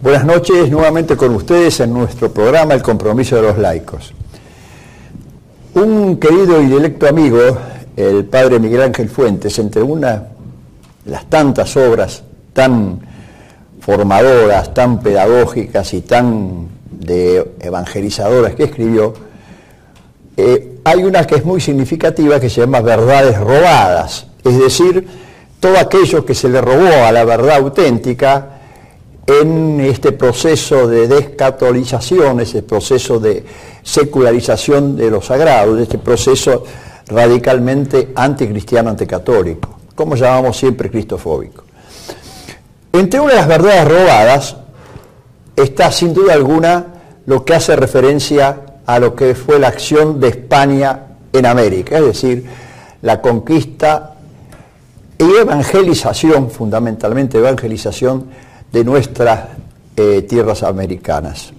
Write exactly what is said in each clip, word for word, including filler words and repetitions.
Buenas noches, nuevamente con ustedes en nuestro programa El Compromiso de los Laicos. Un querido y directo amigo, el padre Miguel Ángel Fuentes, entre una de las tantas obras tan formadoras, tan pedagógicas y tan de evangelizadoras que escribió, eh, hay una que es muy significativa que se llama Verdades Robadas, es decir, todo aquello que se le robó a la verdad auténtica en este proceso de descatolización, ese proceso de secularización de lo sagrado, de este proceso radicalmente anticristiano, anticatólico, como llamamos siempre cristofóbico. Entre una de las verdades robadas está sin duda alguna lo que hace referencia a lo que fue la acción de España en América, es decir, la conquista y evangelización, fundamentalmente evangelización, de nuestras eh, tierras americanas.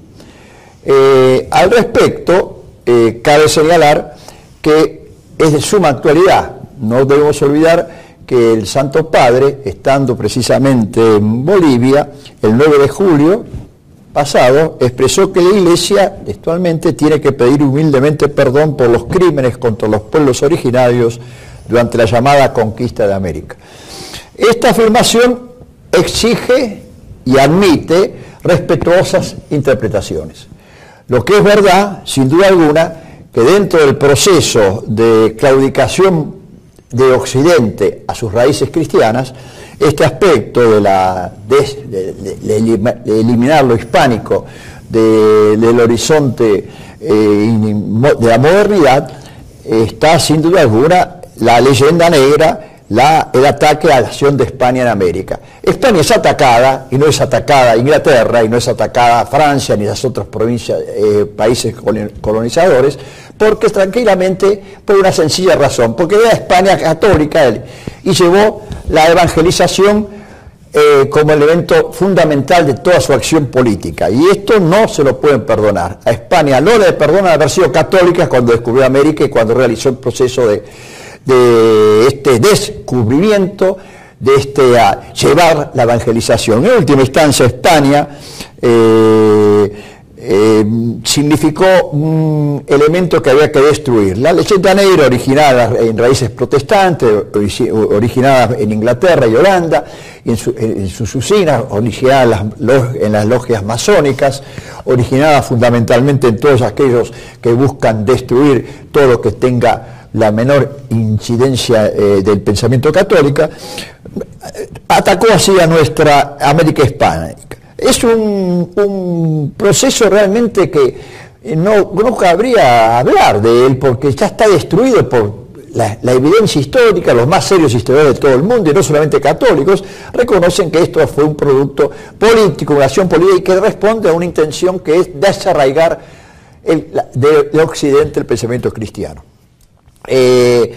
Eh, al respecto, eh, cabe señalar que es de suma actualidad. No debemos olvidar que el Santo Padre, estando precisamente en Bolivia, el nueve de julio pasado, expresó que la Iglesia, textualmente, tiene que pedir humildemente perdón por los crímenes contra los pueblos originarios durante la llamada conquista de América. Esta afirmación exige y admite respetuosas interpretaciones. Lo que es verdad, sin duda alguna, que dentro del proceso de claudicación de Occidente a sus raíces cristianas, este aspecto de, la, de, de, de, de eliminar lo hispánico de, del horizonte eh, de la modernidad, está sin duda alguna la leyenda negra, La, el ataque a la acción de España en América. España es atacada, y no es atacada Inglaterra, y no es atacada Francia, ni las otras provincias, eh, países colonizadores, porque tranquilamente, por una sencilla razón, porque era España católica él, y llevó la evangelización eh, como elemento fundamental de toda su acción política, y esto no se lo pueden perdonar. A España no le perdonan haber sido católica cuando descubrió América y cuando realizó el proceso de de este descubrimiento, de este a llevar la evangelización. En última instancia, España eh, eh, significó un elemento que había que destruir. La leyenda negra, originada en raíces protestantes, originada en Inglaterra y Holanda, en, su, en sus usinas, originada en las, en las logias masónicas, originada fundamentalmente en todos aquellos que buscan destruir todo lo que tenga la menor incidencia eh, del pensamiento católico, atacó así a nuestra América hispánica. Es un, un proceso realmente que no, no cabría hablar de él, porque ya está destruido por la, la evidencia histórica. Los más serios historiadores de todo el mundo, y no solamente católicos, reconocen que esto fue un producto político, una acción política que responde a una intención que es desarraigar el, de, de Occidente el pensamiento cristiano. Eh,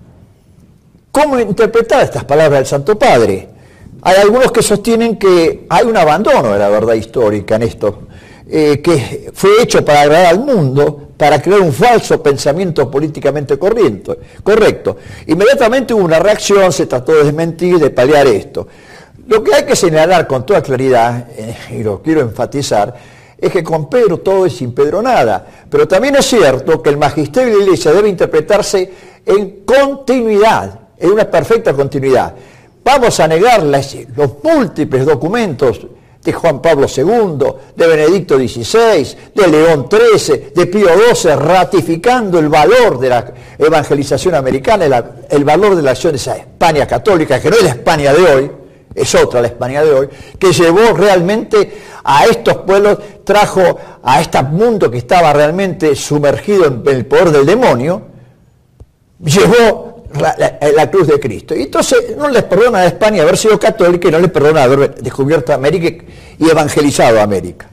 ¿Cómo interpretar estas palabras del Santo Padre? Hay algunos que sostienen que hay un abandono de la verdad histórica en esto, eh, que fue hecho para agradar al mundo, para crear un falso pensamiento políticamente corriente, correcto. Inmediatamente hubo una reacción, se trató de desmentir, de paliar esto. Lo que hay que señalar con toda claridad, eh, y lo quiero enfatizar, es que con Pedro todo y sin Pedro nada. Pero también es cierto que el magisterio de la Iglesia debe interpretarse en continuidad, en una perfecta continuidad. Vamos a negar las, los múltiples documentos de Juan Pablo segundo, de Benedicto dieciséis, de León trece, de Pío doce, ratificando el valor de la evangelización americana, el, el valor de la acción de esa España católica, que no es la España de hoy, es otra la España de hoy, que llevó realmente a estos pueblos, trajo a este mundo que estaba realmente sumergido en el poder del demonio, llevó la, la, la cruz de Cristo. Y entonces no les perdona a España haber sido católica y no les perdona haber descubierto América y evangelizado a América.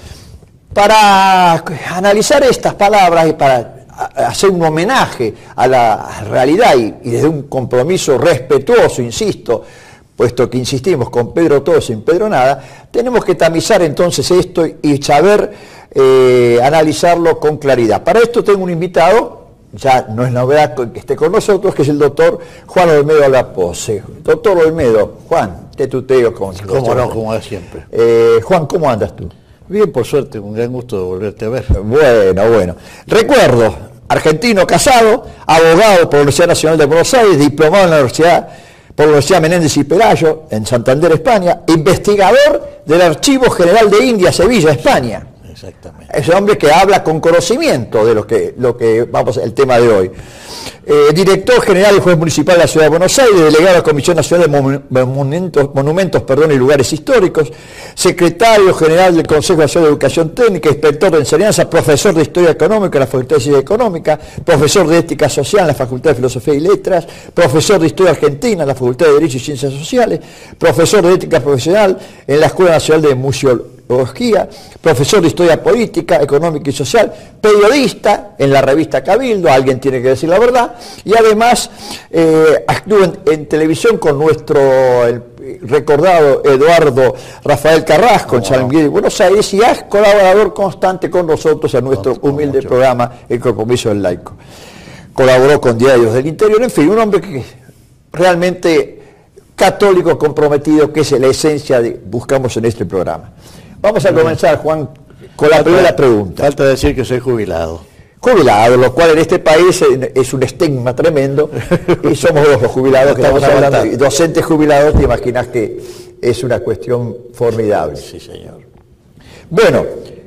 Para analizar estas palabras y para hacer un homenaje a la realidad y, y desde un compromiso respetuoso, insisto, puesto que insistimos con Pedro todo sin Pedro nada, tenemos que tamizar entonces esto y saber eh, analizarlo con claridad. Para esto tengo un invitado ya no es novedad que esté con nosotros, que es el doctor Juan Olmedo Alapose. Doctor Olmedo, Juan, te tuteo con Cómo no, como es siempre. Eh, Juan, ¿cómo andas tú? Bien, por suerte, un gran gusto de volverte a ver. Bueno, bueno. Recuerdo, argentino casado, abogado por la Universidad Nacional de Buenos Aires, diplomado en la Universidad por la Universidad Menéndez y Pelayo, en Santander, España, investigador del Archivo General de India, Sevilla, España. Exactamente. Es un hombre que habla con conocimiento de lo que, lo que vamos, el tema de hoy. Eh, director general del Juez Municipal de la Ciudad de Buenos Aires, delegado de la Comisión Nacional de Monumentos, Monumentos perdón, y Lugares Históricos, secretario general del Consejo Nacional de Educación Técnica, inspector de enseñanza, profesor de Historia Económica en la Facultad de Ciencias Económicas, profesor de Ética Social en la Facultad de Filosofía y Letras, profesor de Historia Argentina en la Facultad de Derecho y Ciencias Sociales, profesor de Ética Profesional en la Escuela Nacional de Museología, profesor de Historia Política, Económica y Social, periodista en la revista Cabildo, alguien tiene que decir la verdad, y además eh, actúa en, en televisión con nuestro el recordado Eduardo Rafael Carrasco, oh, en San Miguel de Buenos Aires, y es colaborador constante con nosotros en nuestro oh, humilde mucho. programa El Compromiso del Laico. Colaboró con Diarios del Interior, en fin, un hombre que realmente católico comprometido, que es la esencia que buscamos en este programa. Vamos a comenzar, Juan, con la falta, primera pregunta. Falta decir que soy jubilado. Jubilado, lo cual en este país es un estigma tremendo, y somos los jubilados que estamos hablando, y docentes jubilados, te imaginas que es una cuestión formidable. Sí, señor. Bueno,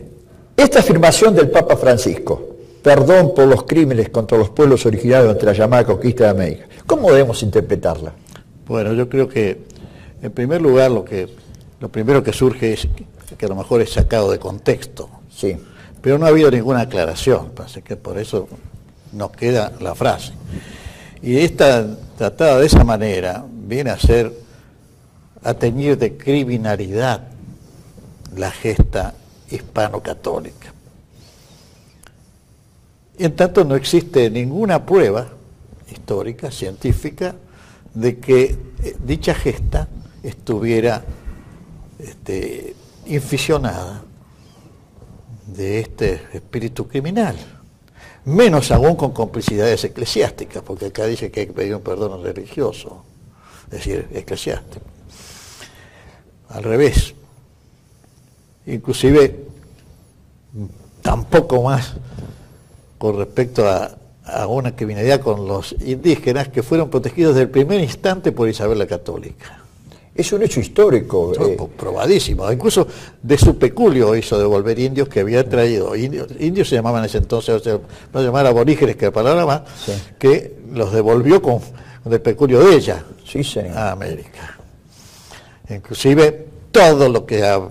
esta afirmación del Papa Francisco, perdón por los crímenes contra los pueblos originarios ante la llamada conquista de América, ¿cómo debemos interpretarla? Bueno, yo creo que, en primer lugar, lo que lo primero que surge es que a lo mejor es sacado de contexto. Sí. Pero no ha habido ninguna aclaración, así que por eso nos queda la frase. Y esta, tratada de esa manera, viene a ser, a teñir de criminalidad la gesta hispano-católica. Y en tanto no existe ninguna prueba histórica, científica, de que dicha gesta estuviera este, inficionada de este espíritu criminal, menos aún con complicidades eclesiásticas, porque acá dice que hay que pedir un perdón religioso, es decir, eclesiástico. Al revés, inclusive tampoco más con respecto a, a una criminalidad con los indígenas que fueron protegidos desde el primer instante por Isabel la Católica. Es un hecho histórico. No, eh. Probadísimo. Incluso de su peculio hizo devolver indios que había traído. Indios, indios se llamaban en ese entonces, o sea, no se llamaban aborígenes, que la palabra más, sí. que los devolvió con, con el peculio de ella sí, señor. a América. Inclusive todo lo que ha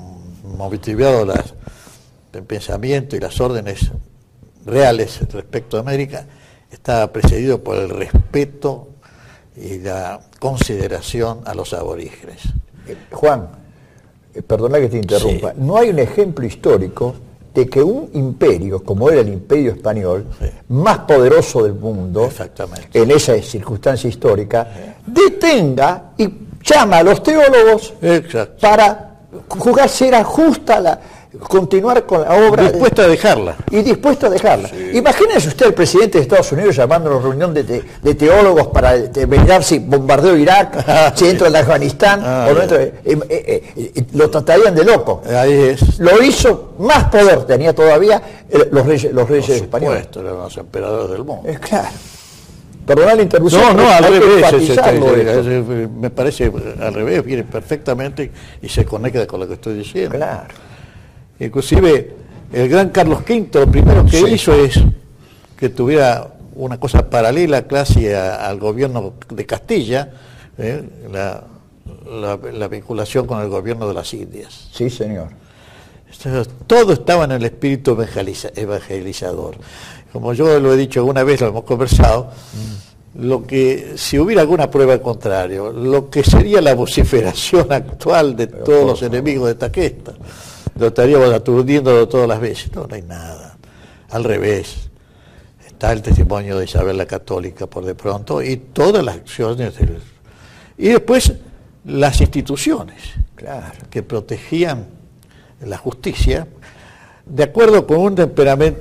motivado las, el pensamiento y las órdenes reales respecto a América estaba precedido por el respeto y la consideración a los aborígenes. Eh, Juan, eh, perdona que te interrumpa, sí. No hay un ejemplo histórico de que un imperio, como era el Imperio Español, sí. más poderoso del mundo, en esa circunstancia histórica, sí. detenga y llama a los teólogos Exacto. para jugarse era justa la... continuar con la obra. Dispuesto a dejarla. Y dispuesto a dejarla. Sí. Imagínese usted al presidente de Estados Unidos llamando a una reunión de, de, de teólogos para determinar si bombardeó Irak, ah, si entra en Afganistán, ah, o no entra, eh, eh, eh, eh, lo tratarían de loco. Ahí es. Lo hizo, más poder tenía todavía eh, los reyes, los reyes Por españoles. Supuesto, eran los emperadores del mundo. Es claro. Perdona la interrupción. No, no, al revés. Es, es, es, es, me parece al revés, viene perfectamente y se conecta con lo que estoy diciendo. Claro. Inclusive el gran Carlos Quinto lo primero que sí. hizo es que tuviera una cosa paralela casi a, al gobierno de Castilla, ¿eh? la, la, la vinculación con el gobierno de las Indias. Sí, señor. Entonces, todo estaba en el espíritu evangeliza, evangelizador. Como yo lo he dicho alguna vez, lo hemos conversado, mm. lo que, si hubiera alguna prueba al contrario, lo que sería la vociferación actual de Pero todos los favor. enemigos de esta gesta, lo estaríamos aturdiéndolo todas las veces. No, no hay nada. Al revés. Está el testimonio de Isabel la Católica por de pronto y todas las acciones. Del... Y después las instituciones claro. que protegían la justicia de acuerdo con un temperamento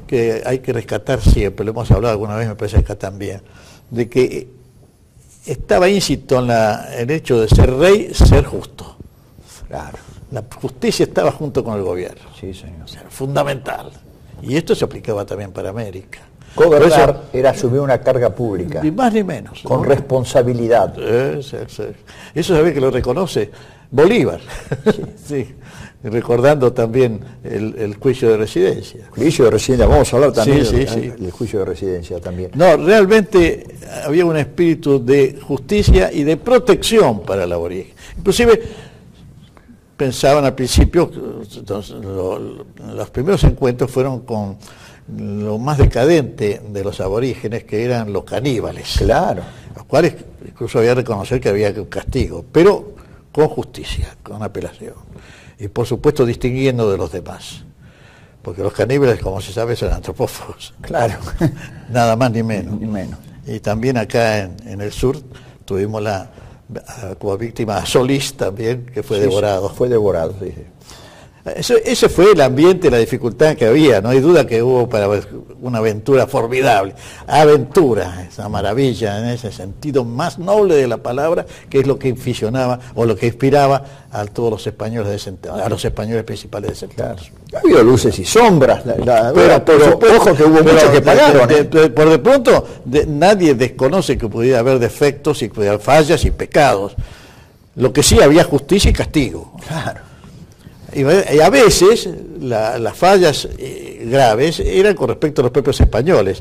que hay que rescatar siempre, lo hemos hablado alguna vez, me parece acá también, de que estaba íncito en la, el hecho de ser rey, ser justo. Claro. La justicia estaba junto con el gobierno. Sí, señor. O sea, fundamental. Y esto se aplicaba también para América. Gobernar eso, era asumir una carga pública. Ni más ni menos. Con ¿no? responsabilidad. Eh, sí, sí. Eso sabe que lo reconoce Bolívar. Sí. Sí. Recordando también el, el juicio de residencia. Juicio de residencia, vamos a hablar también sí, sí, del sí. el juicio de residencia también. No, realmente había un espíritu de justicia y de protección para el aborigen. Inclusive pensaban al principio, entonces, lo, los primeros encuentros fueron con lo más decadente de los aborígenes, que eran los caníbales. Claro. Los cuales incluso había que reconocer que había un castigo, pero con justicia, con apelación. Y por supuesto distinguiendo de los demás. Porque los caníbales, como se sabe, son antropófagos. Claro. Nada más ni menos. Ni menos. Y también acá en, en el sur tuvimos la como víctima a Solís también, que fue sí, devorado. Sí, fue devorado, sí. Eso, ese fue el ambiente, la dificultad que había, no hay duda que hubo para una aventura formidable. Aventura, esa maravilla, en ese sentido más noble de la palabra, que es lo que inficionaba o lo que inspiraba a todos los españoles de ese entonces, a los españoles principales de ese entonces. Claro. Ha habido luces y sombras, la, la, pero, pero, pero supuesto, ojo que hubo muchos que pagaron. De, de, de, por de pronto, de, nadie desconoce que pudiera haber defectos y pudiera haber fallas y pecados. Lo que sí había justicia y castigo. Claro. Y a veces la, las fallas eh, graves eran con respecto a los propios españoles.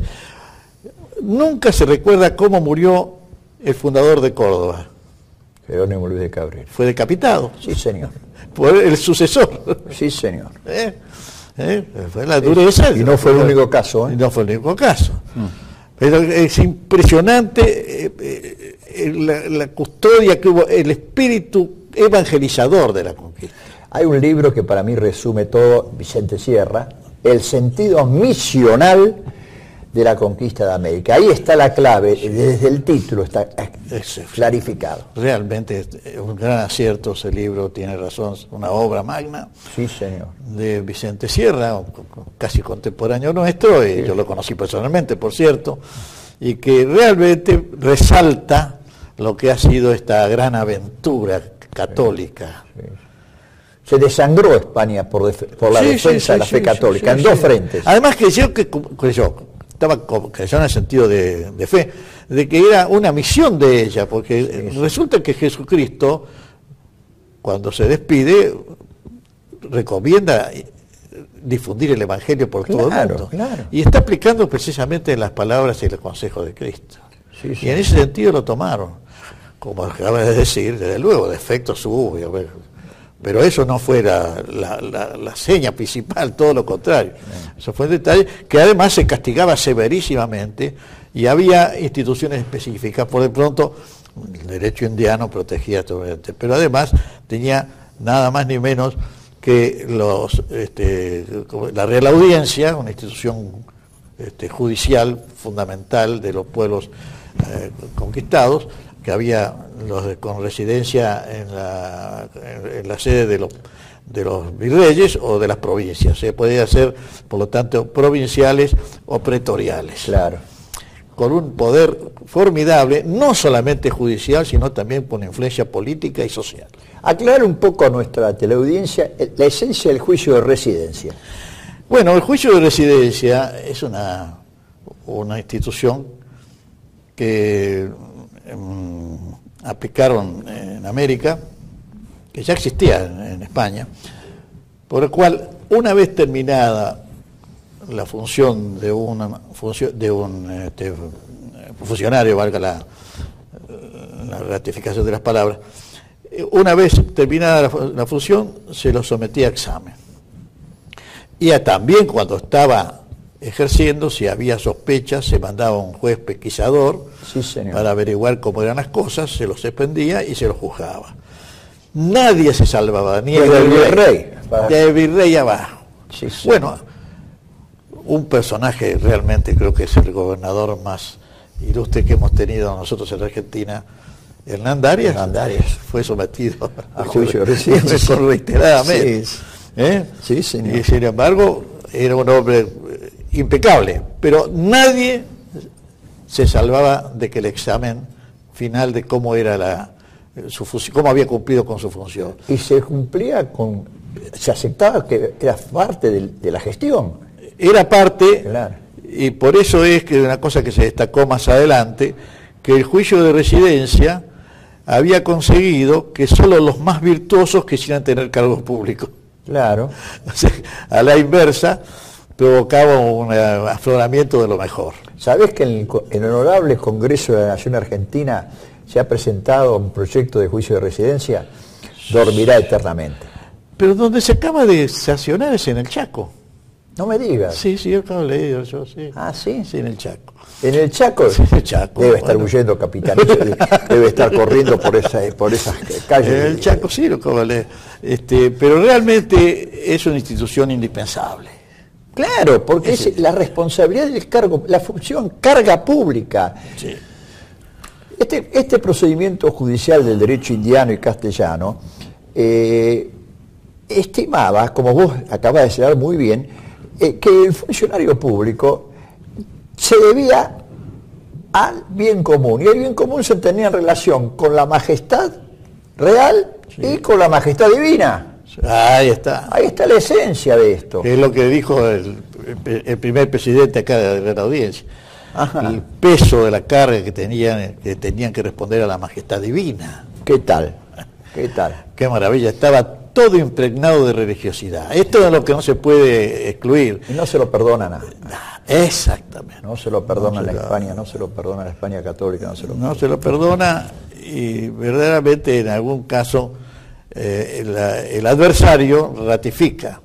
Nunca se recuerda cómo murió el fundador de Córdoba. Jerónimo Luis de Cabrera. Fue decapitado. Sí, señor. Por el sucesor. Sí, señor. ¿Eh? ¿Eh? Fue la dureza. Y no fue el único caso. ¿eh? Y no fue el único caso. Mm. Pero es impresionante eh, eh, la, la custodia que hubo, el espíritu evangelizador de la conquista. Hay un libro que para mí resume todo, Vicente Sierra, el sentido misional de la conquista de América. Ahí está la clave, desde el título está clarificado. Realmente es un gran acierto ese libro, tiene razón, una obra magna. Sí, señor. De Vicente Sierra, casi contemporáneo nuestro, y sí. Yo lo conocí personalmente, por cierto, y que realmente resalta lo que ha sido esta gran aventura católica. Sí, sí. Se desangró España por, def por la sí, defensa sí, de la sí, fe sí, católica, sí, en sí, dos sí. frentes. Además creyó que creyó, estaba creyó en el sentido de, de fe, de que era una misión de ella, porque sí, sí. resulta que Jesucristo, cuando se despide, recomienda difundir el Evangelio por claro, todo el mundo. Claro. Y está aplicando precisamente las palabras y los consejos de Cristo. Sí, sí. Y en ese sentido lo tomaron. Como acaba de decir, desde luego, defectos hubo, pero eso no fue la, la, la, la seña principal, todo lo contrario. Eso fue un detalle que además se castigaba severísimamente y había instituciones específicas. Por de pronto, el derecho indiano protegía todo esto, pero además tenía nada más ni menos que los este, la Real Audiencia, una institución este, judicial fundamental de los pueblos eh, conquistados, que había los de, con residencia en la, en, en la sede de los, de los virreyes o de las provincias. Se podía ser, por lo tanto, provinciales o pretoriales. Claro. Con un poder formidable, no solamente judicial, sino también con influencia política y social. Aclara un poco a nuestra teleaudiencia la esencia del juicio de residencia. Bueno, el juicio de residencia es una, una institución que aplicaron en América, que ya existía en, en España, por el cual una vez terminada la función de una función de un este, funcionario, valga la, la ratificación de las palabras, una vez terminada la, la función se lo sometía a examen. Y a, también cuando estaba ejerciendo, si había sospechas, se mandaba un juez pesquisador sí, señor. para averiguar cómo eran las cosas, se los expendía y se los juzgaba. Nadie se salvaba, ni el del virrey, del virrey abajo. Sí, sí. Bueno, un personaje realmente, creo que es el gobernador más ilustre que hemos tenido nosotros en la Argentina, Hernán Darias, Hernán Darias. fue sometido a juicio de residencia reiteradamente. Sí, ¿Eh? sí, señor. Y sin embargo, era un hombre impecable, pero nadie se salvaba de que el examen final de cómo era la su función, cómo había cumplido con su función. Y se cumplía con, se aceptaba que era parte de, de la gestión. Era parte, claro. Y por eso es que una cosa que se destacó más adelante, que el juicio de residencia había conseguido que solo los más virtuosos quisieran tener cargos públicos. Claro. O sea, a la inversa, provocaba un afloramiento de lo mejor. ¿Sabés que en el, en el Honorable Congreso de la Nación Argentina se ha presentado un proyecto de juicio de residencia? Dormirá eternamente. Pero donde se acaba de sancionar es en el Chaco. No me digas. Sí, sí, yo acabo de leer, yo sí. Ah, ¿sí? Sí, en el Chaco. ¿En el Chaco? Sí, en el Chaco. Debe estar bueno. huyendo, capitán. Debe estar corriendo por, esa, por esas calles. En el Chaco sí, lo acabo de leer. Este, pero realmente es una institución indispensable. Claro, porque es, es la responsabilidad del cargo, la función carga pública. Sí. Este, este procedimiento judicial del derecho indiano y castellano eh, estimaba, como vos acabás de señalar muy bien, eh, que el funcionario público se debía al bien común, y el bien común se tenía en relación con la majestad real sí. y con la majestad divina. Ahí está. Ahí está la esencia de esto. Es lo que dijo el, el primer presidente acá de la audiencia. Ajá. El peso de la carga que tenían, que tenían que responder a la majestad divina. ¿Qué tal? ¿Qué tal? Qué maravilla, estaba todo impregnado de religiosidad. Esto es lo que no se puede excluir. Y no se lo perdona nada. Exactamente. No se lo perdona no la lo... España, no se lo perdona la España católica, no se lo No perdona. se lo perdona y verdaderamente en algún caso eh, el, el adversario ratifica.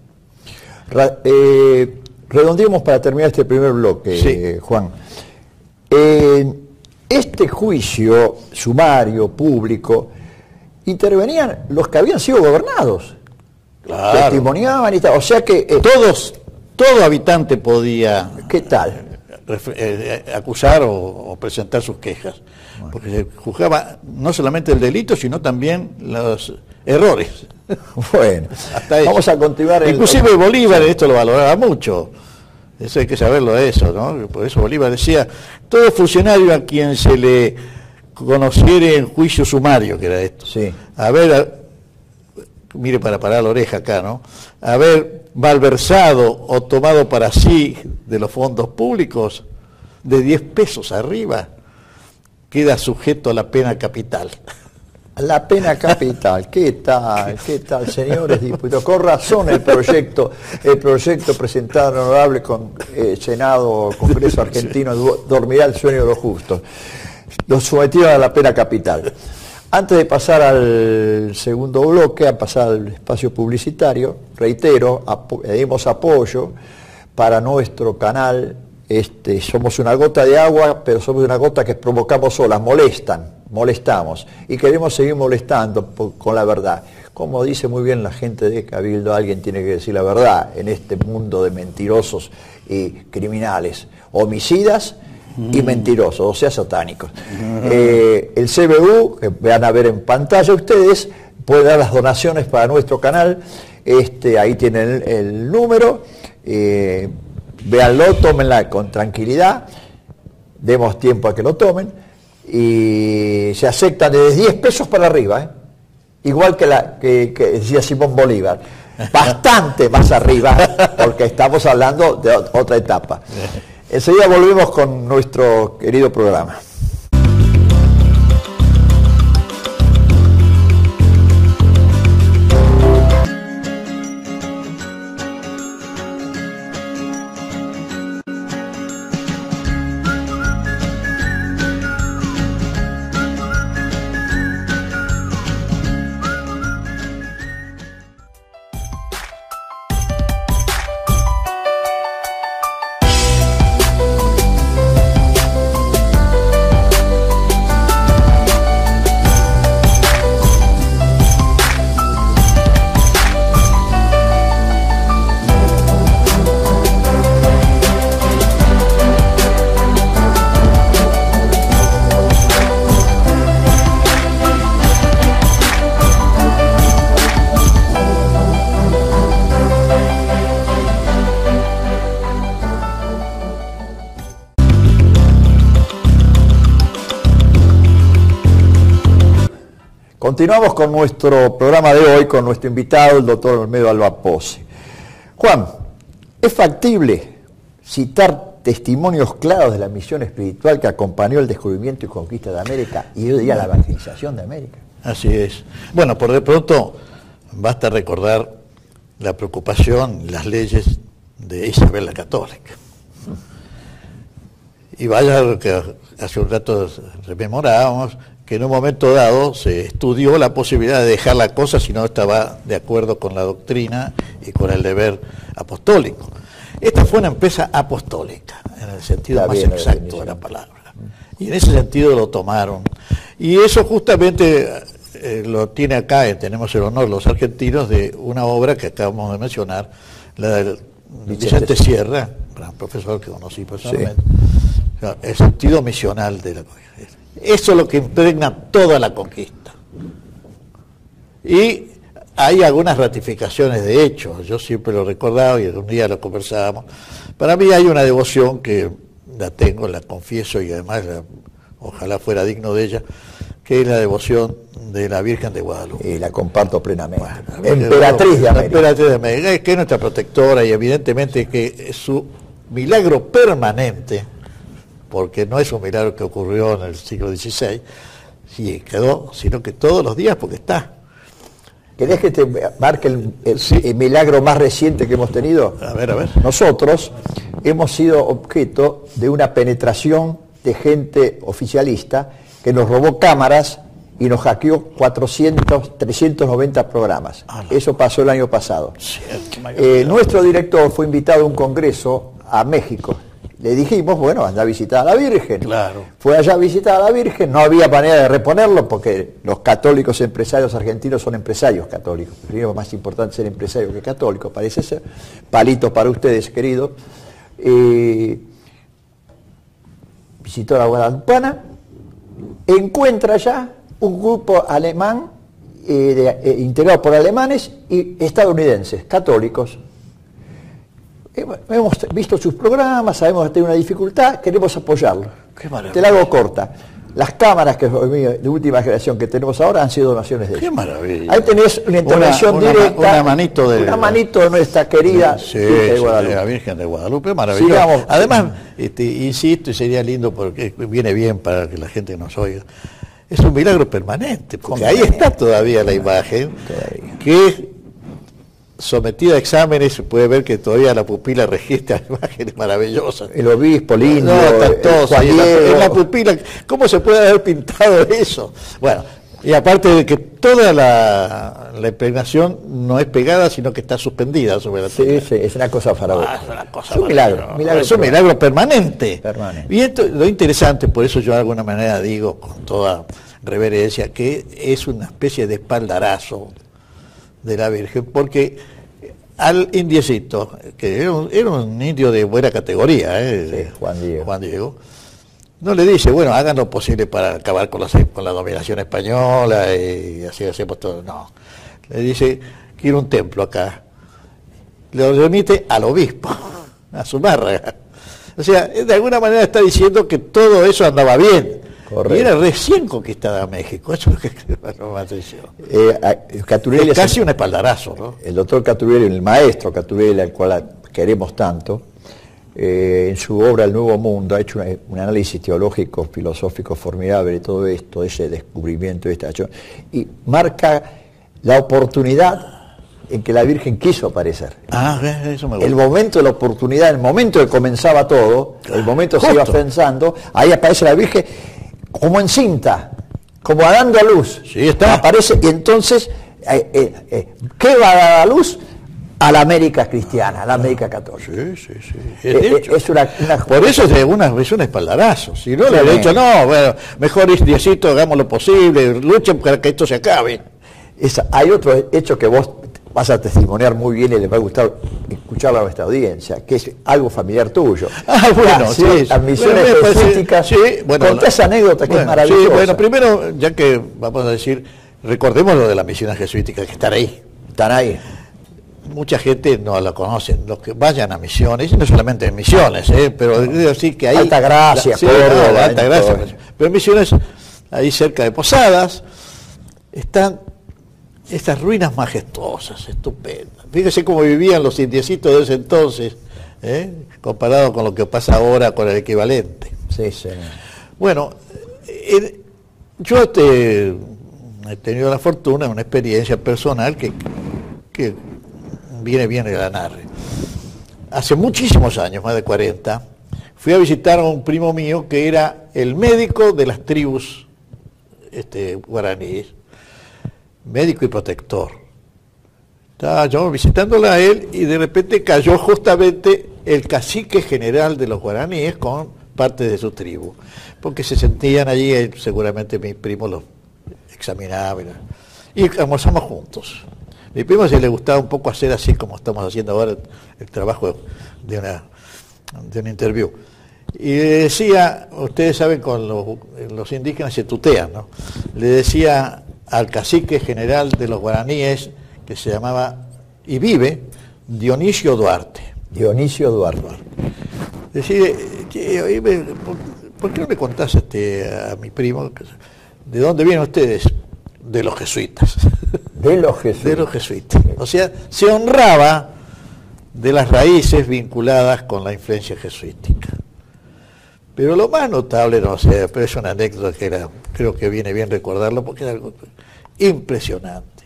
Ra eh, redondeemos para terminar este primer bloque, sí. eh, Juan. Eh, este juicio sumario, público, intervenían los que habían sido gobernados. Claro. Testimoniaban y tal. O sea que... Eh, Todos, todo habitante podía... ¿Qué tal? Eh, acusar o, o presentar sus quejas. Bueno. Porque se juzgaba no solamente el delito, sino también los errores. Bueno, hasta vamos a continuar. Inclusive el... Bolívar esto lo valoraba mucho. Eso hay que saberlo eso, ¿no? Por eso Bolívar decía, todo funcionario a quien se le conociere en juicio sumario, que era esto. Sí. A ver, a, mire para parar la oreja acá, ¿no? Haber malversado o tomado para sí de los fondos públicos de diez pesos arriba, queda sujeto a la pena capital. La pena capital, ¿qué tal? ¿Qué tal, señores diputados? Con razón el proyecto, el proyecto presentado en honorable con eh, Senado, Congreso Argentino, dormirá el sueño de los justos. Lo sometieron a la pena capital. Antes de pasar al segundo bloque, a pasar al espacio publicitario, reitero, apo pedimos apoyo para nuestro canal. Este, somos una gota de agua, pero somos una gota que provocamos solas, molestan, molestamos, y queremos seguir molestando por, con la verdad. Como dice muy bien la gente de Cabildo, alguien tiene que decir la verdad en este mundo de mentirosos y criminales, homicidas mm. y mentirosos, o sea, satánicos. Mm. Eh, el C B U, que van a ver en pantalla ustedes, puede dar las donaciones para nuestro canal, este, ahí tienen el, el número, eh, véanlo, tómenla con tranquilidad, demos tiempo a que lo tomen, y se aceptan desde diez pesos para arriba, ¿eh? Igual que, la, que, que decía Simón Bolívar, bastante más arriba, porque estamos hablando de otra etapa. Enseguida volvemos con nuestro querido programa. Continuamos con nuestro programa de hoy, con nuestro invitado, el doctor Olmedo Alba Pose. Juan, ¿es factible citar testimonios claros de la misión espiritual que acompañó el descubrimiento y conquista de América y hoy día la evangelización de América? Así es. Bueno, por de pronto basta recordar la preocupación, las leyes de Isabel la Católica. Y vaya lo que hace un rato rememorábamos, que en un momento dado se estudió la posibilidad de dejar la cosa si no estaba de acuerdo con la doctrina y con el deber apostólico. Esta fue una empresa apostólica, en el sentido Está más bien, exacto de la palabra. Y en ese sentido lo tomaron. Y eso justamente eh, lo tiene acá, eh, tenemos el honor los argentinos, de una obra que acabamos de mencionar, la del Vicente Sierra, gran profesor que conocí personalmente, sí. El sentido misional de la conquista. Eso es lo que impregna toda la conquista. Y hay algunas ratificaciones de hechos, yo siempre lo recordaba y un día lo conversábamos. Para mí hay una devoción que la tengo, la confieso y además la, ojalá fuera digno de ella, que es la devoción de la Virgen de Guadalupe. Y la comparto plenamente. Bueno, emperatriz de América. La emperatriz de América, que es nuestra protectora y evidentemente que su milagro permanente, porque no es un milagro que ocurrió en el siglo dieciséis, y quedó, sino que todos los días porque está. ¿Querés que te marque el, el, sí. el milagro más reciente que hemos tenido? A ver, a ver. Nosotros hemos sido objeto de una penetración de gente oficialista que nos robó cámaras y nos hackeó cuatrocientos, trescientos noventa programas. Ah, no. Eso pasó el año pasado. Sí, eh, nuestro director fue invitado a un congreso a México. Le dijimos, bueno, anda a visitar a la Virgen. Claro. Fue allá a visitar a la Virgen, no había manera de reponerlo porque los católicos empresarios argentinos son empresarios católicos. Primero, más importante ser empresario que católico, parece ser. Palitos para ustedes, queridos. Eh, visitó la Guadalupana, encuentra allá un grupo alemán, eh, de, eh, integrado por alemanes y estadounidenses, católicos. Hemos visto sus programas, sabemos que tiene una dificultad, queremos apoyarlo. Qué maravilla. Te la hago corta. Las cámaras que de última generación que tenemos ahora han sido donaciones de ellos. Qué maravilla. Ahí tenés una intervención una, directa. Una, una manito de una manito de nuestra querida sí, Virgen de Guadalupe. Sí, la Virgen de Guadalupe, maravilloso. Sigamos. Además, este, insisto, y sería lindo porque viene bien para que la gente nos oiga. Es un milagro permanente, porque ahí está todavía la imagen, que sometida a exámenes se puede ver que todavía la pupila registra imágenes maravillosas. El obispo lindo, no, están todos ahí en la, en la pupila. ¿Cómo se puede haber pintado eso? Bueno, y aparte de que toda la, la impregnación no es pegada, sino que está suspendida sobre la tela. Sí, sí, es una cosa faraónica. Ah, es una cosa es un milagro, milagro es un milagro permanente. permanente. Y esto, lo interesante, por eso yo de alguna manera digo con toda reverencia, que es una especie de espaldarazo de la Virgen, porque al indiecito, que era un, era un indio de buena categoría, ¿eh? Sí, Juan Diego. Juan Diego, no le dice, bueno, hagan lo posible para acabar con la, con la dominación española y así hacemos todo. No, le dice, quiero un templo acá. Le remite al obispo, a Zumárraga. O sea, de alguna manera está diciendo que todo eso andaba bien. Correcto. Y era recién conquistada México, eso es lo que me atención. Eh, Caturelli es casi un espaldarazo, ¿no? El doctor Caturelli, el maestro Caturelli, al cual queremos tanto, eh, en su obra El Nuevo Mundo ha hecho una, un análisis teológico, filosófico formidable de todo esto, de ese descubrimiento, de esta acción, y marca la oportunidad en que la Virgen quiso aparecer. Ah, eso me gusta. El momento de la oportunidad, el momento que comenzaba todo, el momento que se iba pensando, ahí aparece la Virgen como encinta, como dando a luz. Sí, está. Aparece, y entonces, eh, eh, eh, ¿qué va a dar a luz? A la América cristiana, a la América católica. Sí, sí, sí. Es, eh, es una, una... Por eso es, de una, es un espaldarazo. Si no, sí, le he dicho, no, bueno, mejor Diosito, hagamos lo posible, luchen para que esto se acabe. Esa, hay otro hecho que vos vas a testimoniar muy bien y les va a gustar escucharlo a nuestra audiencia, que es algo familiar tuyo. Ah, bueno, las, sí. Las misiones bueno, jesuíticas. Sí, bueno, contá esa anécdota que bueno, es maravillosa. Sí, bueno, primero, ya que vamos a decir, recordemos lo de las misiones jesuíticas que están ahí. Están ahí. Mucha gente no la conocen, los que vayan a misiones, y no solamente en misiones, ¿eh? pero decir que hay... Alta Gracia, la, sí, Córdoba, no, Alta Gracia, pero en misiones, ahí cerca de Posadas, están estas ruinas majestuosas, estupendas. Fíjese cómo vivían los indiecitos de ese entonces, ¿eh? Comparado con lo que pasa ahora con el equivalente. Sí, sí. Bueno, eh, yo te, he tenido la fortuna, una experiencia personal que, que viene bien de la narre. Hace muchísimos años, más de cuarenta, fui a visitar a un primo mío que era el médico de las tribus este, guaraníes, médico y protector. Estaba yo visitándola a él y de repente cayó justamente el cacique general de los guaraníes con parte de su tribu, porque se sentían allí, él, seguramente mi primo los examinaba y almorzamos juntos. Mi primo se le gustaba un poco hacer así como estamos haciendo ahora el trabajo de una de un interview. Y le decía, ustedes saben, con los, los indígenas se tutean, ¿no? Le decía al cacique general de los guaraníes, que se llamaba, y vive, Dionisio Duarte. Dionisio Duarte. Decía, ¿por, ¿por qué no le contás este, a mi primo de dónde vienen ustedes? De los jesuitas. De los jesuitas. De los jesuitas. O sea, se honraba de las raíces vinculadas con la influencia jesuítica. Pero lo más notable, no sé, pero es una anécdota que era, creo que viene bien recordarlo porque era algo impresionante.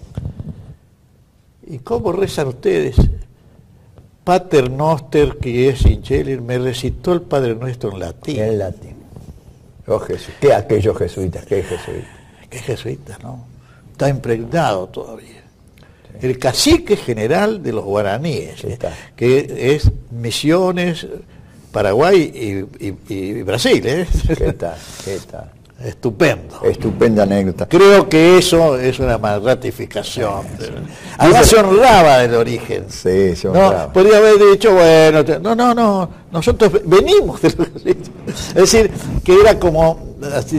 ¿Y cómo rezan ustedes? Pater Noster, que es Inchelir, me recitó el Padre Nuestro en latín. En latín. Oh, Jesús. ¿Qué aquellos jesuitas? ¿Qué jesuitas? ¿Qué jesuitas, no? Está impregnado todavía. Sí. El cacique general de los guaraníes, sí, que es Misiones, Paraguay y, y, y Brasil, ¿eh? ¿Qué tal? ¿Qué tal? Estupendo. Estupenda anécdota. Creo que eso es una más ratificación. Además se honraba del origen. Sí, se honraba. No, podría haber dicho, bueno, no, no, no, nosotros venimos de los... Es decir, que era como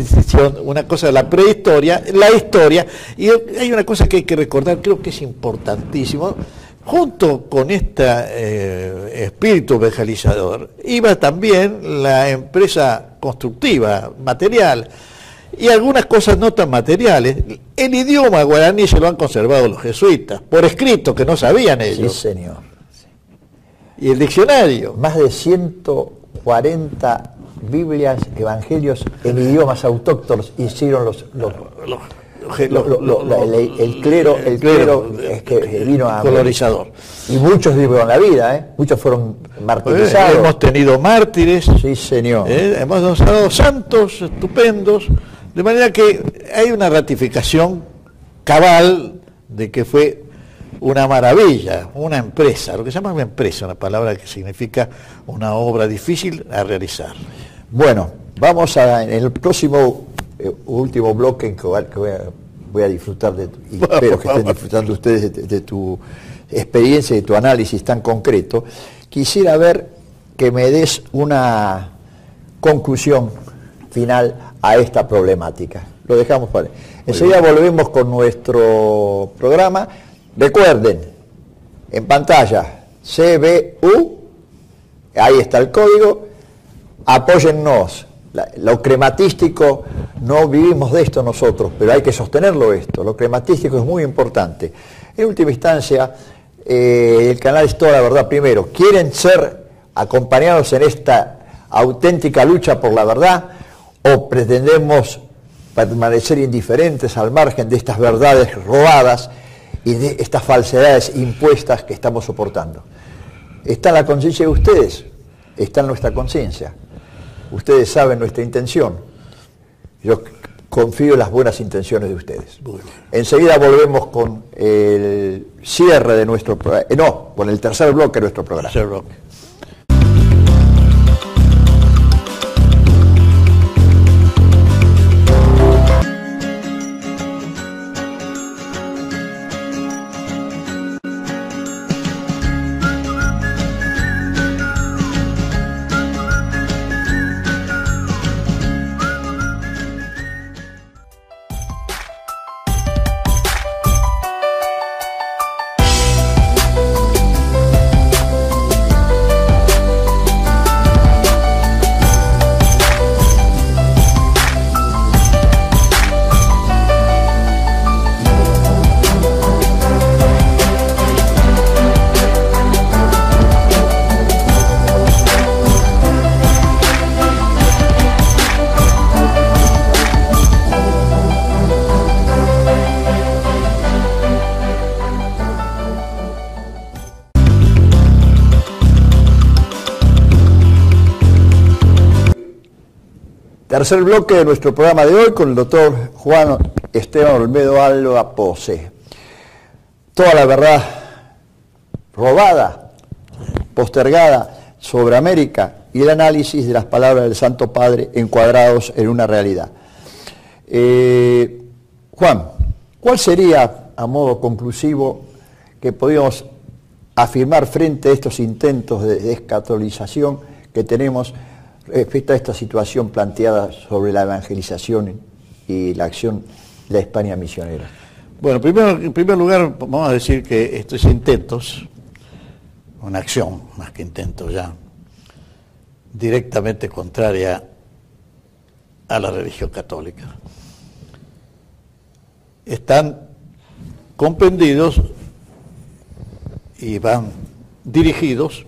una cosa de la prehistoria, la historia, y hay una cosa que hay que recordar, creo que es importantísimo. Junto con este eh, espíritu evangelizador, iba también la empresa constructiva, material, y algunas cosas no tan materiales. El idioma guaraní se lo han conservado los jesuitas, por escrito, que no sabían ellos. Sí, señor. Y el diccionario. Más de ciento cuarenta Biblias, evangelios en idiomas autóctonos hicieron los... los, los Lo, lo, lo, lo, el, el clero, el clero es que vino a colorizador. Y muchos vivieron la vida, ¿eh? Muchos fueron martirizados. Eh, hemos tenido mártires. Sí, señor. Eh, hemos dado santos estupendos, de manera que hay una ratificación cabal de que fue una maravilla, una empresa, lo que se llama una empresa, una palabra que significa una obra difícil a realizar. Bueno, vamos a en el próximo eh, último bloque en que voy a, voy a disfrutar de tu, y bueno, espero que estén disfrutando ustedes de, de tu experiencia y de tu análisis tan concreto. Quisiera ver que me des una conclusión final a esta problemática. Lo dejamos para... Enseguida volvemos con nuestro programa. Recuerden, en pantalla, C B U, ahí está el código, apóyennos. La, lo crematístico, no vivimos de esto nosotros, pero hay que sostenerlo esto. Lo crematístico es muy importante. En última instancia, eh, el canal es toda la verdad. Primero, ¿quieren ser acompañados en esta auténtica lucha por la verdad o pretendemos permanecer indiferentes al margen de estas verdades robadas y de estas falsedades impuestas que estamos soportando? Está en la conciencia de ustedes, está en nuestra conciencia. Ustedes saben nuestra intención. Yo confío en las buenas intenciones de ustedes. Enseguida volvemos con el cierre de nuestro programa. Eh, no, con el tercer bloque de nuestro programa. Tercer bloque. Tercer bloque de nuestro programa de hoy con el doctor Juan Esteban Olmedo Alba Pose. Toda la verdad robada, postergada sobre América y el análisis de las palabras del Santo Padre encuadrados en una realidad. Eh, Juan, ¿cuál sería, a modo conclusivo, que podríamos afirmar frente a estos intentos de descatolización que tenemos respecto a esta situación planteada sobre la evangelización y la acción de la España misionera? Bueno, primero, en primer lugar, vamos a decir que estos intentos, una acción más que intentos ya, directamente contraria a la religión católica, están comprendidos y van dirigidos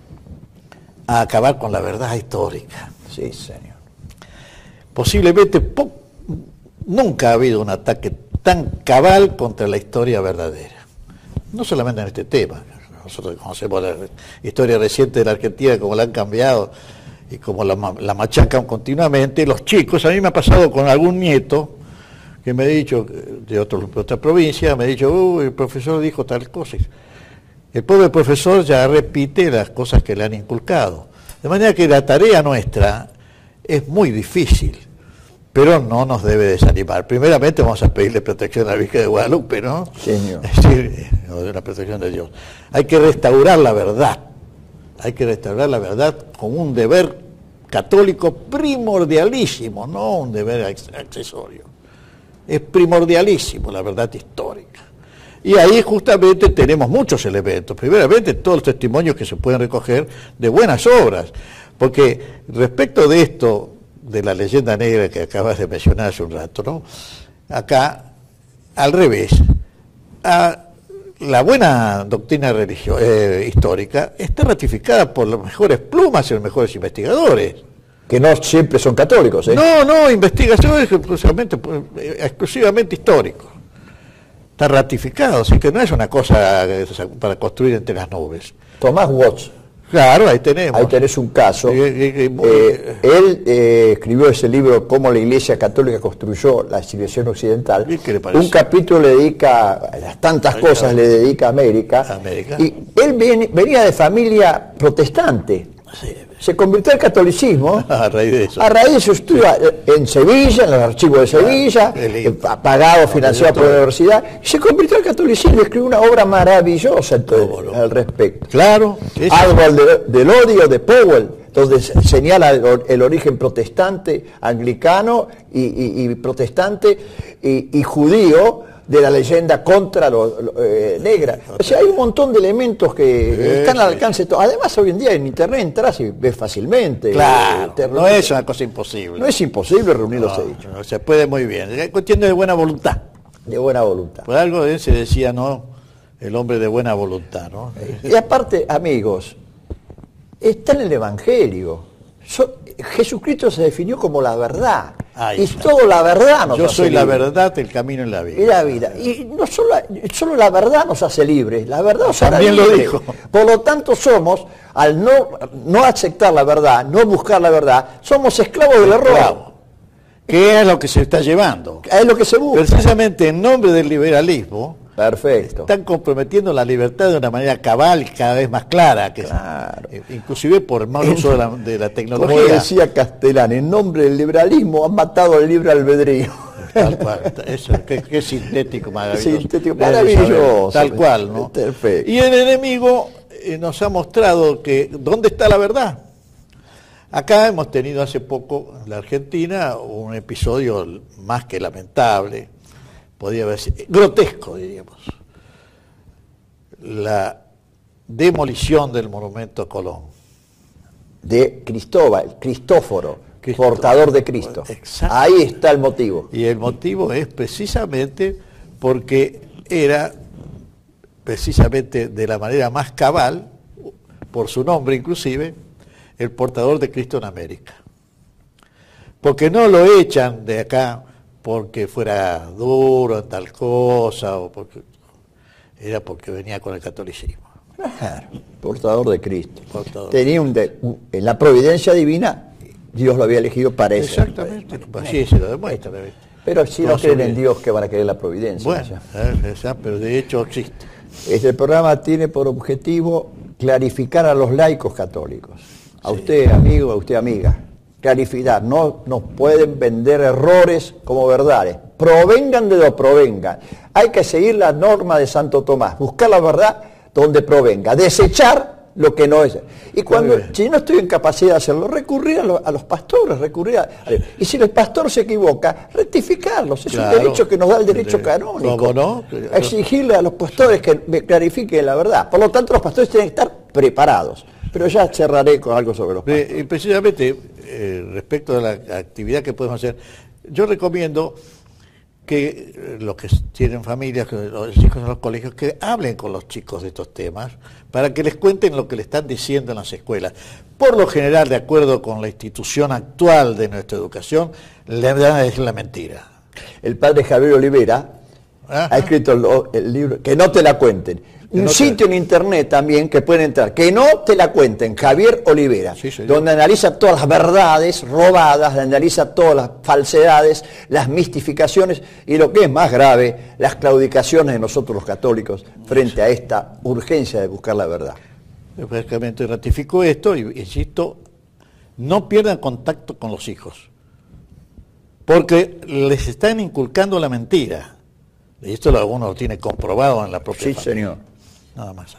a acabar con la verdad histórica. Sí, señor. Posiblemente po- nunca ha habido un ataque tan cabal contra la historia verdadera. No solamente en este tema. Nosotros conocemos la historia reciente de la Argentina, cómo la han cambiado y cómo la, la machacan continuamente. Los chicos, a mí me ha pasado con algún nieto que me ha dicho, de, otro, de otra provincia, me ha dicho, uh, el profesor dijo tal cosa. El pobre profesor ya repite las cosas que le han inculcado. De manera que la tarea nuestra es muy difícil, pero no nos debe desanimar. Primeramente vamos a pedirle protección a la Virgen de Guadalupe, ¿no? Señor. Es decir, la protección de Dios. Hay que restaurar la verdad. Hay que restaurar la verdad con un deber católico primordialísimo, no un deber accesorio. Es primordialísimo la verdad histórica. Y ahí justamente tenemos muchos elementos. Primeramente, todos los testimonios que se pueden recoger de buenas obras. Porque respecto de esto, de la leyenda negra que acabas de mencionar hace un rato, ¿no? Acá, al revés, a la buena doctrina religio- eh, histórica está ratificada por las mejores plumas y los mejores investigadores. Que no siempre son católicos, ¿eh? No, no, investigaciones exclusivamente, exclusivamente históricos. Está ratificado, así que no es una cosa para construir entre las nubes. Tomás Watts. Claro, ahí tenemos. Ahí tenés un caso. Eh, eh, eh, Eh, él eh, escribió ese libro, Cómo la Iglesia Católica construyó la civilización occidental. ¿Y qué le parece? Un capítulo le dedica, a las tantas Ahí cosas está. le dedica a América. América. Y él viene- venía de familia protestante. Sí. Se convirtió al catolicismo. A raíz de eso. A raíz de su estudio en Sevilla, en los archivos de Sevilla, qué lindo. eh, pagado, financiado por la universidad, y se convirtió al catolicismo y escribió una obra maravillosa entonces, Cómo no. al respecto. Claro. eso- Árbol de- del odio de Powell, donde se- señala el, or- el origen protestante, anglicano y, y- y protestante y, y judío de la leyenda contra lo, lo, eh, negra. O sea, hay un montón de elementos que Sí, están al sí. alcance de todo. Además, hoy en día en internet entras y ves fácilmente. Claro, eh, te- no es una cosa imposible. no es imposible reunir los No, hechos, no, se puede muy bien. Es cuestión de buena voluntad. de buena voluntad. Por algo de él se decía, ¿no? El hombre de buena voluntad, ¿no? Y aparte, amigos, está en el Evangelio. So- Jesucristo se definió como la verdad. Ahí y está. todo la verdad nos Yo hace soy la libres. verdad, el camino en la Y vida. la vida. Y no solo, solo la verdad nos hace libres, la verdad nos hará También lo libres. dijo. Por lo tanto somos, al no, no aceptar la verdad, no buscar la verdad, somos esclavos del error. Esclavo. ¿Qué es lo que se está llevando? Es lo que se busca. Precisamente en nombre del liberalismo, Perfecto. están comprometiendo la libertad de una manera cabal y cada vez más clara, que Claro. eh, inclusive por el mal uso de la, de la Como tecnología. decía Castellán, en nombre del liberalismo han matado al libre albedrío. Tal cual, eso, qué, qué sintético maravilloso. Sintético, Debe maravilloso. saber, Tal cual, ¿no? Perfecto. Y el enemigo eh, nos ha mostrado que dónde está la verdad. Acá hemos tenido hace poco en la Argentina un episodio más que lamentable, podría haber sido grotesco, diríamos. La demolición del monumento a Colón. De Cristóbal, Cristóforo, Cristo- portador de Cristo. Exacto. Ahí está el motivo. Y el motivo es precisamente porque era precisamente de la manera más cabal, por su nombre inclusive, el portador de Cristo en América. Porque no lo echan de acá porque fuera duro en tal cosa, o porque era porque venía con el catolicismo. Claro, portador de Cristo. Portador. Tenía un de- un- en la providencia divina Dios lo había elegido para eso. Exactamente, así se lo demuestra. Pero si no creen en Dios, que van a creer en la providencia. Bueno, eh, pero de hecho existe. Este programa tiene por objetivo clarificar a los laicos católicos. A sí. usted, amigo, a usted, amiga. Clarificar, no nos pueden vender errores como verdades. Provengan de donde provengan. Hay que seguir la norma de Santo Tomás, buscar la verdad donde provenga, desechar lo que no es. Y cuando, si no estoy en capacidad de hacerlo, recurrir a, lo, a los pastores, recurrir a, a, y si el pastor se equivoca, rectificarlos. Es claro, un derecho que nos da el derecho de, canónico. ¿Cómo no? Exigirle a los pastores que me clarifiquen la verdad. Por lo tanto, los pastores tienen que estar preparados. Pero ya cerraré con algo sobre los pastores. Y precisamente, eh, respecto a la actividad que podemos hacer, yo recomiendo que los que tienen familias, que los hijos en los colegios, que hablen con los chicos de estos temas, para que les cuenten lo que le están diciendo en las escuelas. Por lo general, de acuerdo con la institución actual de nuestra educación, le van a decir la mentira. El padre Javier Olivera Ajá. ha escrito el, el libro Que no te la cuenten. Que un no sitio te... en internet también que pueden entrar, Que no te la cuenten, Javier Olivera, sí, donde analiza todas las verdades robadas, analiza todas las falsedades, las mistificaciones y lo que es más grave, las claudicaciones de nosotros los católicos frente a esta urgencia de buscar la verdad. Prácticamente ratifico esto y insisto, no pierdan contacto con los hijos, porque les están inculcando la mentira. Y esto uno lo tiene comprobado en la propia Sí, familia. señor. Nada más.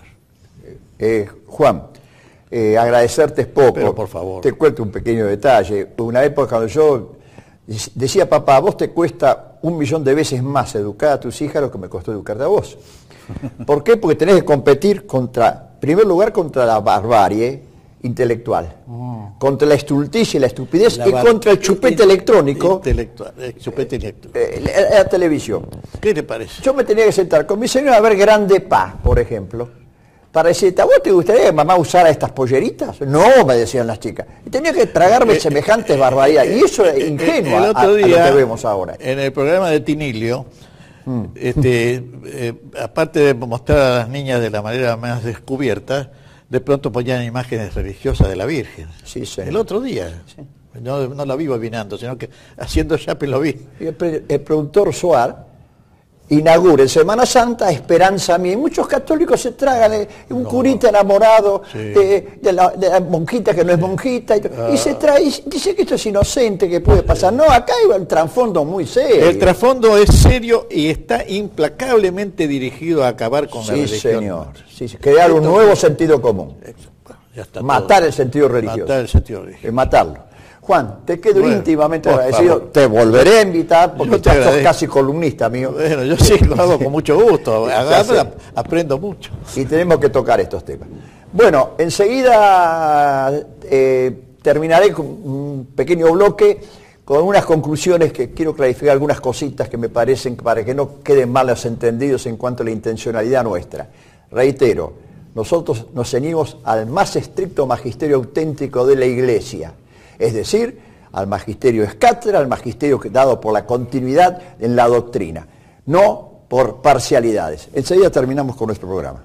Eh, Juan, eh, agradecerte es poco. Pero por favor. Te cuento un pequeño detalle. Una época cuando yo decía, papá, a vos te cuesta un millón de veces más educar a tus hijas lo que me costó educarte a vos. ¿Por qué? Porque tenés que competir contra, en primer lugar, contra la barbarie intelectual, mm. contra la estulticia y la estupidez la y contra el chupete el, electrónico, intelectual, el chupete electrónico. Eh, la, la televisión. ¿Qué te parece? Yo me tenía que sentar con mi señora a ver Grande Pa, por ejemplo, para decirte, ¿a vos te gustaría que mamá usara estas polleritas? No, me decían las chicas. Y tenía que tragarme eh, semejantes eh, barbaridades, eh, y eso es ingenuo a, a lo que vemos ahora. En el programa de Tinilio, mm. este, eh, aparte de mostrar a las niñas de la manera más descubierta, de pronto ponían imágenes religiosas de la Virgen. Sí, sí. El otro día. Sí. No, no la vi bovinando, sino que haciendo yape lo vi. El, el productor Soar inaugura en Semana Santa Esperanza Mía. Y muchos católicos se tragan eh, un no, curita enamorado sí. de, de, la, de la monjita que no es monjita. Y, ah. y se trae y dice que esto es inocente, que puede pasar. No, acá hay un trasfondo muy serio. El trasfondo es serio y está implacablemente dirigido a acabar con sí, la religión. Señor. Sí, señor. Crear un nuevo sentido común. Ya está matar todo. el sentido religioso. Matar el sentido religioso. Eh, matarlo. Juan, te quedo bueno, íntimamente agradecido. Favor. Te volveré a invitar porque tú sos casi columnista, amigo. Bueno, yo sí lo hago con mucho gusto. Agarra, aprendo mucho. Y tenemos que tocar estos temas. Bueno, enseguida eh, terminaré con un pequeño bloque con unas conclusiones que quiero clarificar, algunas cositas que me parecen para que no queden malos entendidos en cuanto a la intencionalidad nuestra. Reitero, nosotros nos ceñimos al más estricto magisterio auténtico de la Iglesia. Es decir, al magisterio escátedra, al magisterio dado por la continuidad en la doctrina, no por parcialidades. Enseguida terminamos con nuestro programa.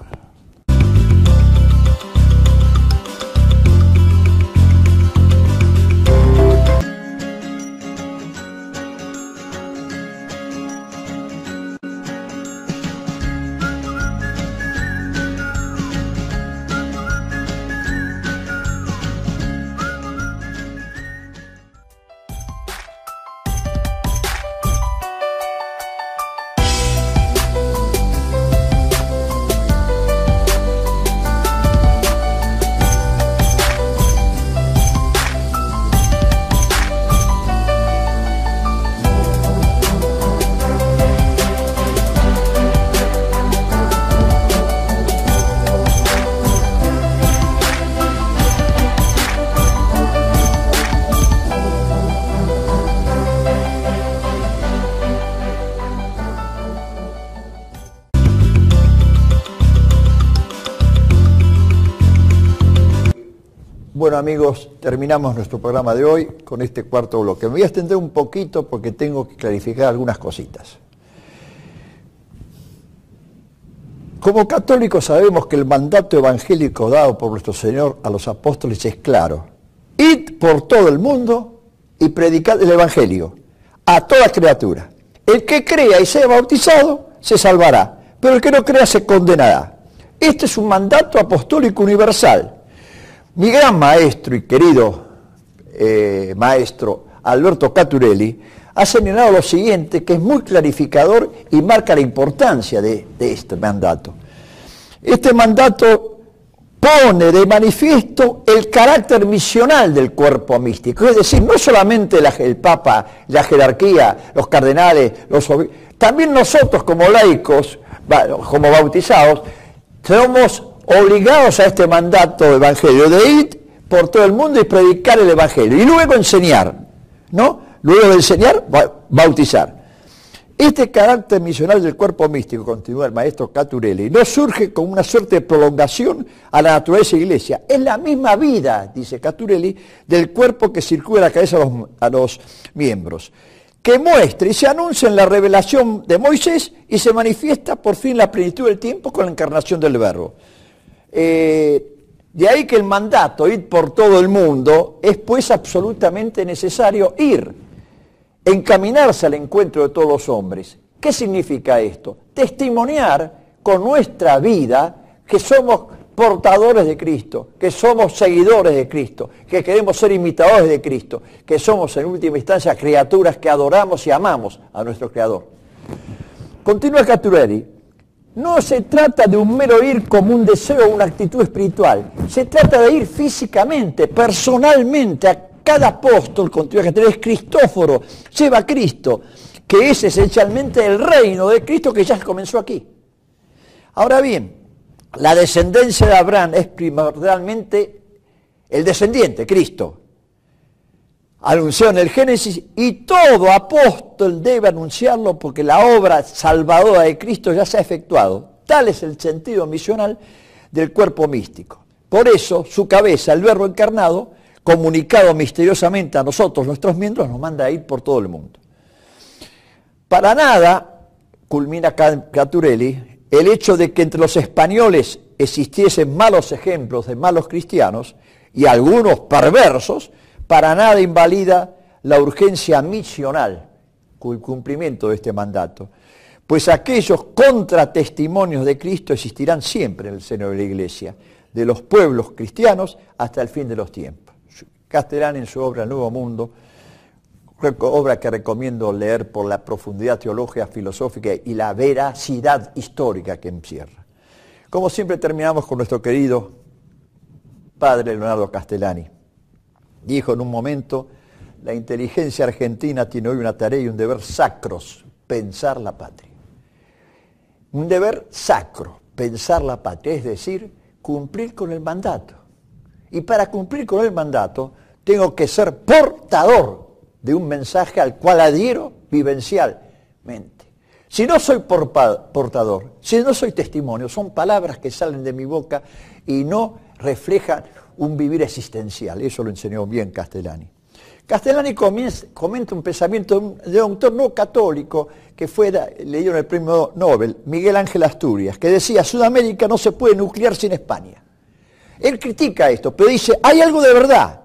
Bueno, amigos, terminamos nuestro programa de hoy con este cuarto bloque. Me voy a extender un poquito porque tengo que clarificar algunas cositas. Como católicos sabemos que el mandato evangélico dado por nuestro Señor a los apóstoles es claro. Id ir por todo el mundo y predicar el Evangelio a toda criatura. El que crea y sea bautizado se salvará, pero el que no crea se condenará. Este es un mandato apostólico universal. Mi gran maestro y querido eh, maestro Alberto Caturelli ha señalado lo siguiente, que es muy clarificador y marca la importancia de, de este mandato. Este mandato pone de manifiesto el carácter misional del cuerpo místico, es decir, no solamente la, el Papa, la jerarquía, los cardenales, los obispos, también nosotros como laicos, como bautizados, somos obligados a este mandato de evangelio, de ir por todo el mundo y predicar el evangelio, y luego enseñar, ¿no? Luego de enseñar, bautizar. Este carácter misional del cuerpo místico, continúa el maestro Caturelli, no surge como una suerte de prolongación a la naturaleza de la Iglesia. Es la misma vida, dice Caturelli, del cuerpo que circula a la cabeza a los, a los miembros, que muestra y se anuncia en la revelación de Moisés y se manifiesta por fin la plenitud del tiempo con la encarnación del Verbo. Eh, de ahí que el mandato, ir por todo el mundo, es pues absolutamente necesario ir, encaminarse al encuentro de todos los hombres. ¿Qué significa esto? Testimoniar con nuestra vida que somos portadores de Cristo, que somos seguidores de Cristo, que queremos ser imitadores de Cristo, que somos en última instancia criaturas que adoramos y amamos a nuestro Creador. Continúa Caturelli. No se trata de un mero ir como un deseo o una actitud espiritual, se trata de ir físicamente, personalmente, a cada apóstol, continúa Caturelli, es Cristóforo, lleva a Cristo, que es esencialmente el reino de Cristo que ya comenzó aquí. Ahora bien, la descendencia de Abraham es primordialmente el descendiente, Cristo, anunciado en el Génesis, y todo apóstol debe anunciarlo porque la obra salvadora de Cristo ya se ha efectuado. Tal es el sentido misional del cuerpo místico. Por eso, su cabeza, el Verbo encarnado, comunicado misteriosamente a nosotros, nuestros miembros, nos manda a ir por todo el mundo. Para nada, culmina Caturelli, el hecho de que entre los españoles existiesen malos ejemplos de malos cristianos y algunos perversos, para nada invalida la urgencia misional, el cumplimiento de este mandato, pues aquellos contratestimonios de Cristo existirán siempre en el seno de la Iglesia, de los pueblos cristianos hasta el fin de los tiempos. Castellani en su obra El Nuevo Mundo, obra que recomiendo leer por la profundidad teológica, filosófica y la veracidad histórica que encierra. Como siempre terminamos con nuestro querido padre Leonardo Castellani. Dijo en un momento, la inteligencia argentina tiene hoy una tarea y un deber sacros, pensar la patria. Un deber sacro, pensar la patria, es decir, cumplir con el mandato. Y para cumplir con el mandato, tengo que ser portador de un mensaje al cual adhiero vivencialmente. Si no soy portador, si no soy testimonio, son palabras que salen de mi boca y no reflejan un vivir existencial. Eso lo enseñó bien Castellani. Castellani comienza, comenta un pensamiento de un autor no católico que fue leído en el premio Nobel, Miguel Ángel Asturias, que decía, Sudamérica no se puede nuclear sin España. Él critica esto, pero dice, hay algo de verdad.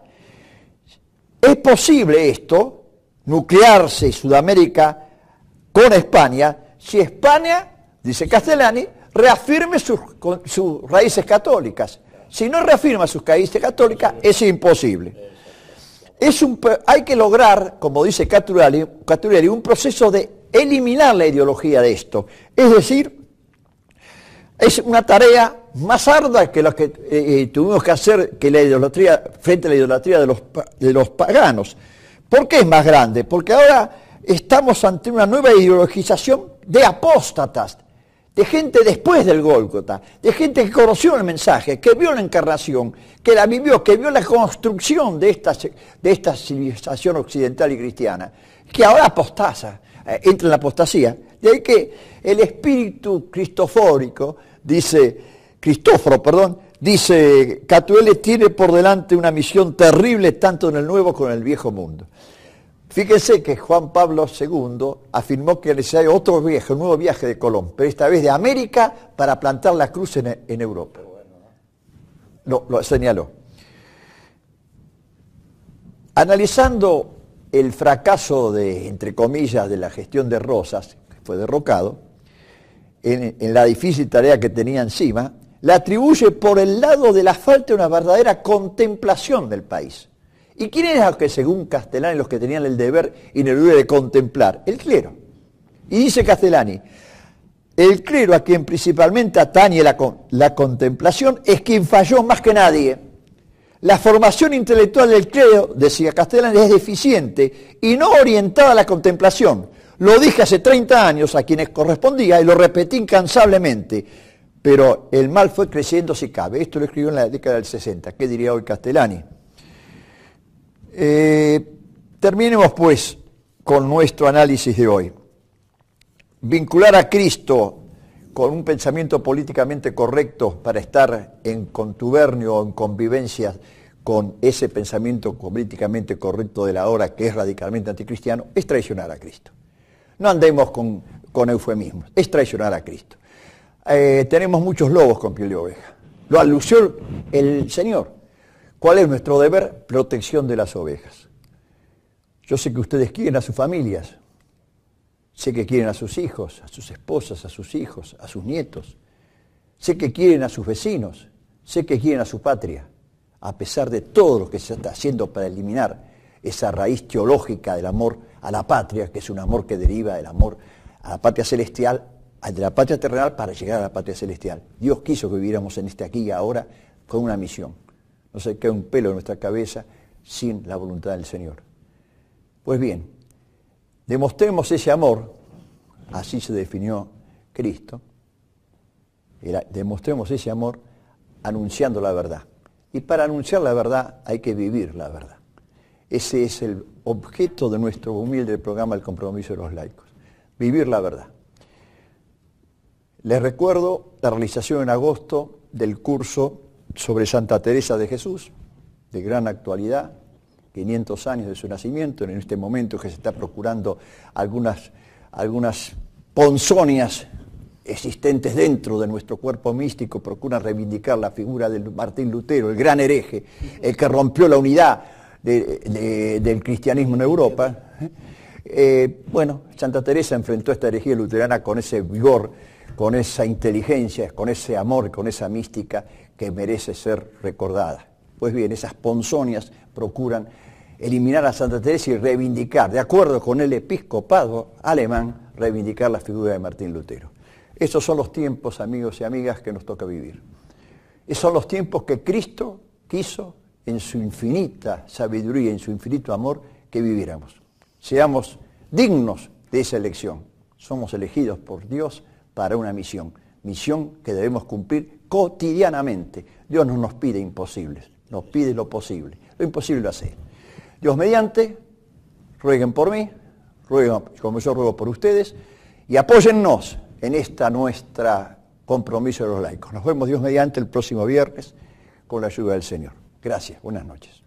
Es posible esto, nuclearse Sudamérica con España, si España, dice Castellani, reafirme sus, sus raíces católicas. Si no reafirma sus raíces católicas, es imposible. Es un, hay que lograr, como dice Caturelli, Caturelli, un proceso de eliminar la ideología de esto. Es decir, es una tarea más ardua que la que eh, tuvimos que hacer que la idolatría, frente a la idolatría de los, de los paganos. ¿Por qué es más grande? Porque ahora estamos ante una nueva ideologización de apóstatas, de gente después del Gólgota, de gente que conoció el mensaje, que vio la encarnación, que la vivió, que vio la construcción de esta, de esta civilización occidental y cristiana, que ahora apostasa, eh, entra en la apostasía. De ahí que el espíritu cristofórico, dice, Cristóforo, perdón, dice, Caturelli tiene por delante una misión terrible tanto en el nuevo como en el viejo mundo. Fíjense que Juan Pablo segundo afirmó que necesario otro viaje, un nuevo viaje de Colón, pero esta vez de América para plantar la cruz en, en Europa. Lo, lo señaló. Analizando el fracaso de, entre comillas, de la gestión de Rosas, que fue derrocado, en, en la difícil tarea que tenía encima, la atribuye por el lado de la falta de una verdadera contemplación del país. ¿Y quién era los que, según Castellani, los que tenían el deber ineludible de contemplar? El clero. Y dice Castellani, el clero, a quien principalmente atañe la, la contemplación, es quien falló más que nadie. La formación intelectual del clero, decía Castellani, es deficiente y no orientada a la contemplación. Lo dije hace treinta años a quienes correspondía y lo repetí incansablemente, pero el mal fue creciendo si cabe. Esto lo escribió en la década del sesenta. ¿Qué diría hoy Castellani? Eh, terminemos pues con nuestro análisis de hoy. Vincular a Cristo con un pensamiento políticamente correcto para estar en contubernio o en convivencia con ese pensamiento políticamente correcto de la hora que es radicalmente anticristiano, es traicionar a Cristo. No andemos con, con eufemismos, es traicionar a Cristo. Eh, tenemos muchos lobos con piel de oveja. Lo anunció el Señor. ¿Cuál es nuestro deber? Protección de las ovejas. Yo sé que ustedes quieren a sus familias. Sé que quieren a sus hijos, a sus esposas, a sus hijos, a sus nietos. Sé que quieren a sus vecinos. Sé que quieren a su patria. A pesar de todo lo que se está haciendo para eliminar esa raíz teológica del amor a la patria, que es un amor que deriva del amor a la patria celestial, de la patria terrenal para llegar a la patria celestial. Dios quiso que viviéramos en este aquí y ahora con una misión. No se cae un pelo en nuestra cabeza sin la voluntad del Señor. Pues bien, demostremos ese amor, así se definió Cristo, era, demostremos ese amor anunciando la verdad. Y para anunciar la verdad hay que vivir la verdad. Ese es el objeto de nuestro humilde programa El Compromiso de los Laicos, vivir la verdad. Les recuerdo la realización en agosto del curso sobre Santa Teresa de Jesús, de gran actualidad, quinientos años de su nacimiento, en este momento que se está procurando algunas, algunas ponzonias existentes dentro de nuestro cuerpo místico, procuran reivindicar la figura de Martín Lutero, el gran hereje, el que rompió la unidad de, de, del cristianismo en Europa. Eh, bueno, Santa Teresa enfrentó esta herejía luterana con ese vigor, con esa inteligencia, con ese amor, con esa mística que merece ser recordada. Pues bien, esas ponzonias procuran eliminar a Santa Teresa y reivindicar, de acuerdo con el episcopado alemán, reivindicar la figura de Martín Lutero. Estos son los tiempos, amigos y amigas, que nos toca vivir. Esos son los tiempos que Cristo quiso, en su infinita sabiduría, en su infinito amor, que viviéramos. Seamos dignos de esa elección. Somos elegidos por Dios para una misión, misión que debemos cumplir cotidianamente. Dios no nos pide imposibles, nos pide lo posible. Lo imposible lo hace. Dios mediante, rueguen por mí, rueguen como yo ruego por ustedes, y apóyennos en esta nuestra compromiso de los laicos. Nos vemos Dios mediante el próximo viernes con la ayuda del Señor. Gracias, buenas noches.